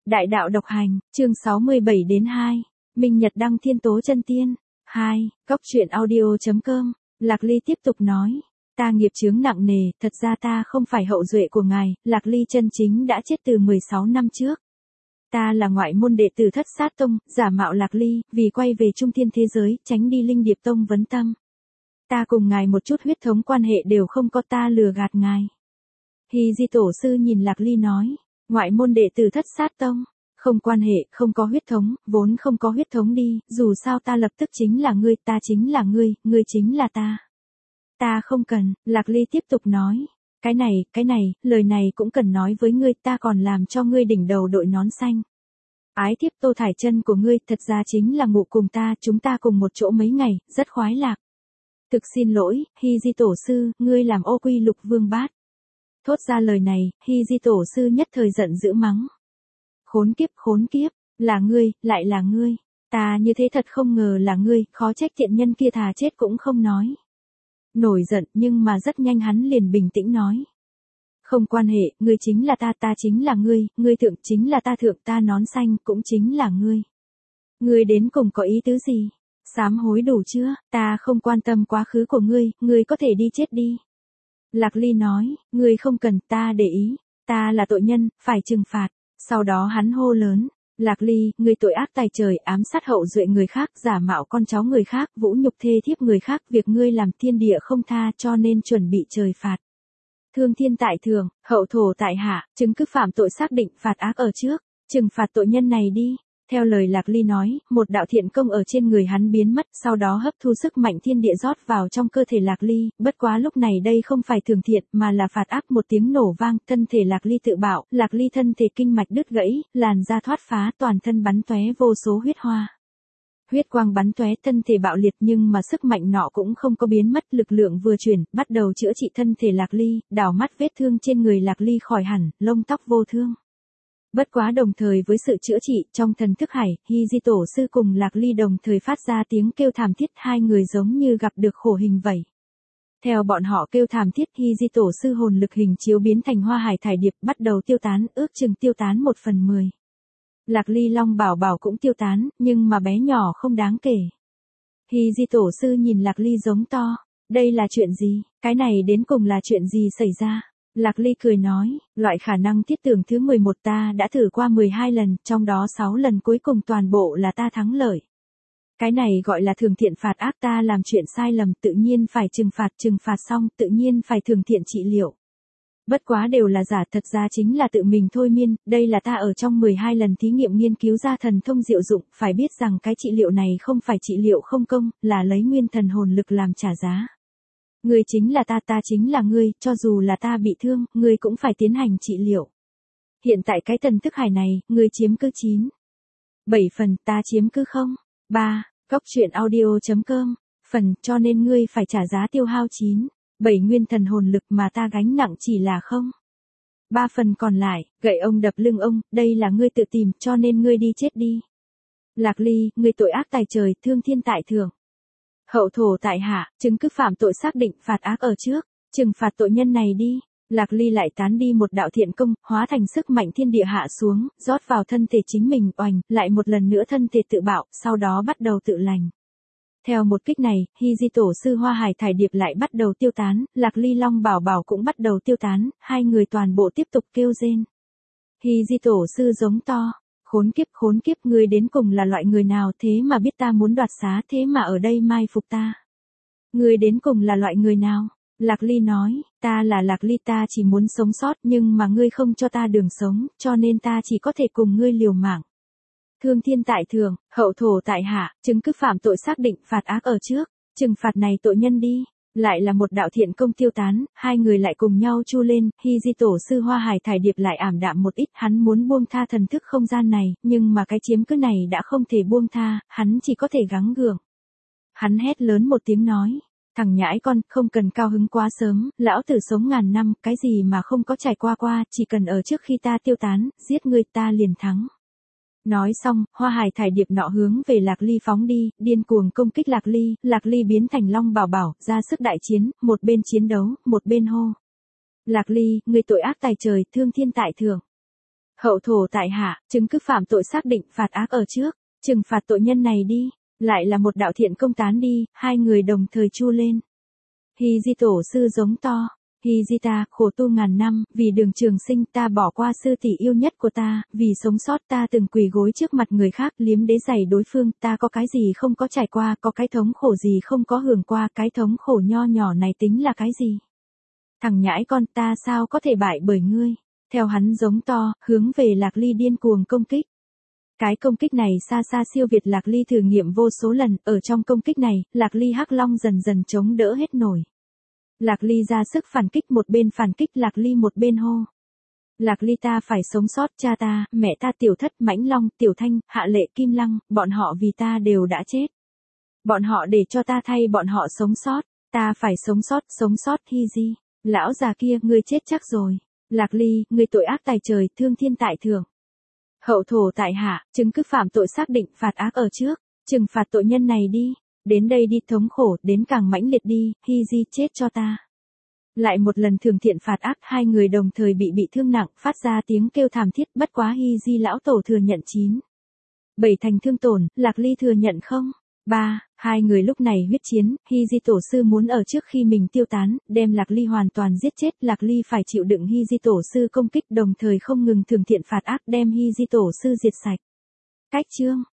Đại đạo độc hành, chương 67-2, Minh Nhật đăng thiên tố chân tiên. 2, Góc truyện audio.com, Lạc Ly tiếp tục nói. Ta nghiệp chướng nặng nề, thật ra ta không phải hậu duệ của ngài, Lạc Ly chân chính đã chết từ 16 năm trước. Ta là ngoại môn đệ tử Thất Sát Tông, giả mạo Lạc Ly, vì quay về trung thiên thế giới, tránh đi Linh Điệp Tông vấn tâm. Ta cùng ngài một chút huyết thống quan hệ đều không có, ta lừa gạt ngài. Hy Di tổ sư nhìn Lạc Ly nói, ngoại môn đệ tử Thất Sát Tông, không quan hệ, không có huyết thống, vốn không có huyết thống đi, dù sao ta lập tức chính là ngươi, ta chính là ngươi chính là ta. Ta không cần, Lạc Ly tiếp tục nói. Cái này, lời này cũng cần nói với ngươi, ta còn làm cho ngươi đỉnh đầu đội nón xanh. Ái thiếp Tô Thải Chân của ngươi thật ra chính là ngủ cùng ta, chúng ta cùng một chỗ mấy ngày, rất khoái lạc. Thực xin lỗi, Hy Di tổ sư, ngươi làm ô quy lục vương bát. Thốt ra lời này, Hy Di tổ sư nhất thời giận dữ mắng. Khốn kiếp, là ngươi, lại là ngươi. Ta như thế thật không ngờ là ngươi, khó trách tiện nhân kia thà chết cũng không nói. Nổi giận nhưng mà rất nhanh hắn liền bình tĩnh nói. Không quan hệ, ngươi chính là ta chính là ngươi thượng chính là ta thượng, ta nón xanh cũng chính là ngươi. Ngươi đến cùng có ý tứ gì? Sám hối đủ chưa? Ta không quan tâm quá khứ của ngươi có thể đi chết đi. Lạc Ly nói, ngươi không cần ta để ý, ta là tội nhân, phải trừng phạt. Sau đó hắn hô lớn, Lạc Ly, ngươi tội ác tày trời, ám sát hậu duệ người khác, giả mạo con cháu người khác, vũ nhục thê thiếp người khác, việc ngươi làm thiên địa không tha, cho nên chuẩn bị trời phạt. Thương thiên tại thường, hậu thổ tại hạ, chứng cứ phạm tội xác định, phạt ác ở trước, trừng phạt tội nhân này đi. Theo lời Lạc Ly nói, một đạo thiện công ở trên người hắn biến mất, sau đó hấp thu sức mạnh thiên địa rót vào trong cơ thể Lạc Ly, bất quá lúc này đây không phải thường thiện, mà là phạt ác, một tiếng nổ vang, thân thể Lạc Ly tự bạo, Lạc Ly thân thể kinh mạch đứt gãy, làn da thoát phá, toàn thân bắn tóe vô số huyết hoa. Huyết quang bắn tóe, thân thể bạo liệt nhưng mà sức mạnh nọ cũng không có biến mất, lực lượng vừa chuyển, bắt đầu chữa trị thân thể Lạc Ly, đảo mắt vết thương trên người Lạc Ly khỏi hẳn, lông tóc vô thương. Bất quá đồng thời với sự chữa trị, trong thần thức hải, Hy Di tổ sư cùng Lạc Ly đồng thời phát ra tiếng kêu thảm thiết, hai người giống như gặp được khổ hình vậy. Theo bọn họ kêu thảm thiết, Hy Di tổ sư hồn lực hình chiếu biến thành hoa hải thải điệp, bắt đầu tiêu tán, ước chừng tiêu tán 1/10. Lạc Ly Long Bảo Bảo cũng tiêu tán, nhưng mà bé nhỏ không đáng kể. Hy Di tổ sư nhìn Lạc Ly giống to, đây là chuyện gì, cái này đến cùng là chuyện gì xảy ra? Lạc Ly cười nói, loại khả năng thiết tưởng thứ 11 ta đã thử qua 12 lần, trong đó 6 lần cuối cùng toàn bộ là ta thắng lợi. Cái này gọi là thường thiện phạt ác, ta làm chuyện sai lầm tự nhiên phải trừng phạt xong tự nhiên phải thường thiện trị liệu. Bất quá đều là giả, thật ra chính là tự mình thôi miên, đây là ta ở trong 12 lần thí nghiệm nghiên cứu ra thần thông diệu dụng, phải biết rằng cái trị liệu này không phải trị liệu không công, là lấy nguyên thần hồn lực làm trả giá. Ngươi chính là ta chính là ngươi, cho dù là ta bị thương, ngươi cũng phải tiến hành trị liệu. Hiện tại cái thần thức hải này, ngươi chiếm cứ 9. 7 phần, ta chiếm cứ 0. 3, Góc truyện audio.com, phần, cho nên ngươi phải trả giá tiêu hao 9. 7 nguyên thần hồn lực mà ta gánh nặng chỉ là 0. 3 phần còn lại, gậy ông đập lưng ông, đây là ngươi tự tìm, cho nên ngươi đi chết đi. Lạc Ly, ngươi tội ác tày trời, thương thiên tại thượng. Hậu thổ tại hạ, chứng cứ phạm tội xác định, phạt ác ở trước, trừng phạt tội nhân này đi. Lạc Ly lại tán đi một đạo thiện công, hóa thành sức mạnh thiên địa hạ xuống, rót vào thân thể chính mình, oành, lại một lần nữa thân thể tự bạo, sau đó bắt đầu tự lành. Theo một kích này, Hy Di tổ sư hoa hải thải điệp lại bắt đầu tiêu tán, Lạc Ly Long Bảo Bảo cũng bắt đầu tiêu tán, hai người toàn bộ tiếp tục kêu rên. Hy Di tổ sư giống to. Khốn kiếp, ngươi đến cùng là loại người nào thế mà biết ta muốn đoạt xá, thế mà ở đây mai phục ta. Ngươi đến cùng là loại người nào? Lạc Ly nói, ta là Lạc Ly, ta chỉ muốn sống sót nhưng mà ngươi không cho ta đường sống, cho nên ta chỉ có thể cùng ngươi liều mạng. Thương thiên tại thường, hậu thổ tại hạ, chứng cứ phạm tội xác định, phạt ác ở trước, trừng phạt này tội nhân đi. Lại là một đạo thiện công tiêu tán, hai người lại cùng nhau chu lên, Hy Di tổ sư hoa hải thải điệp lại ảm đạm một ít, hắn muốn buông tha thần thức không gian này, nhưng mà cái chiếm cứ này đã không thể buông tha, hắn chỉ có thể gắng gượng. Hắn hét lớn một tiếng nói, thằng nhãi con, không cần cao hứng quá sớm, lão tử sống ngàn năm, cái gì mà không có trải qua, chỉ cần ở trước khi ta tiêu tán, giết ngươi ta liền thắng. Nói xong, hoa hải thải điệp nọ hướng về Lạc Ly phóng đi, điên cuồng công kích Lạc Ly biến thành Long Bảo Bảo, ra sức đại chiến, một bên chiến đấu, một bên hô. Lạc Ly, ngươi tội ác tày trời, thương thiên tại thượng. Hậu thổ tại hạ, chứng cứ phạm tội xác định, phạt ác ở trước, trừng phạt tội nhân này đi. Lại là một đạo thiện công tán đi, hai người đồng thời chu lên. Hy Di tổ sư giống to. Hy Di ta, khổ tu ngàn năm, vì đường trường sinh ta bỏ qua sư tỷ yêu nhất của ta, vì sống sót ta từng quỳ gối trước mặt người khác liếm đế giày đối phương, ta có cái gì không có trải qua, có cái thống khổ gì không có hưởng qua, cái thống khổ nho nhỏ này tính là cái gì? Thằng nhãi con, ta sao có thể bại bởi ngươi? Theo hắn giống to, hướng về Lạc Ly điên cuồng công kích. Cái công kích này xa xa siêu việt Lạc Ly thử nghiệm vô số lần, ở trong công kích này, Lạc Ly Hắc Long dần dần chống đỡ hết nổi. Lạc Ly ra sức phản kích, một bên phản kích Lạc Ly một bên hô. Lạc Ly ta phải sống sót, cha ta, mẹ ta, Tiểu Thất, Mãnh Long, Tiểu Thanh, Hạ Lệ, Kim Lăng, bọn họ vì ta đều đã chết. Bọn họ để cho ta thay bọn họ sống sót, ta phải sống sót, Hy Di. Lão già kia, ngươi chết chắc rồi. Lạc Ly, ngươi tội ác tài trời, thương thiên tại thượng. Hậu thổ tại hạ, chứng cứ phạm tội xác định, phạt ác ở trước, trừng phạt tội nhân này đi. Đến đây đi, thống khổ, đến càng mãnh liệt đi, Hy Di chết cho ta. Lại một lần thường thiện phạt ác, hai người đồng thời bị thương nặng, phát ra tiếng kêu thảm thiết, bất quá Hy Di lão tổ thừa nhận 9-7 thành thương tổn, Lạc Ly thừa nhận không? 3, hai người lúc này huyết chiến, Hy Di tổ sư muốn ở trước khi mình tiêu tán, đem Lạc Ly hoàn toàn giết chết, Lạc Ly phải chịu đựng Hy Di tổ sư công kích, đồng thời không ngừng thường thiện phạt ác, đem Hy Di tổ sư diệt sạch. Cách chương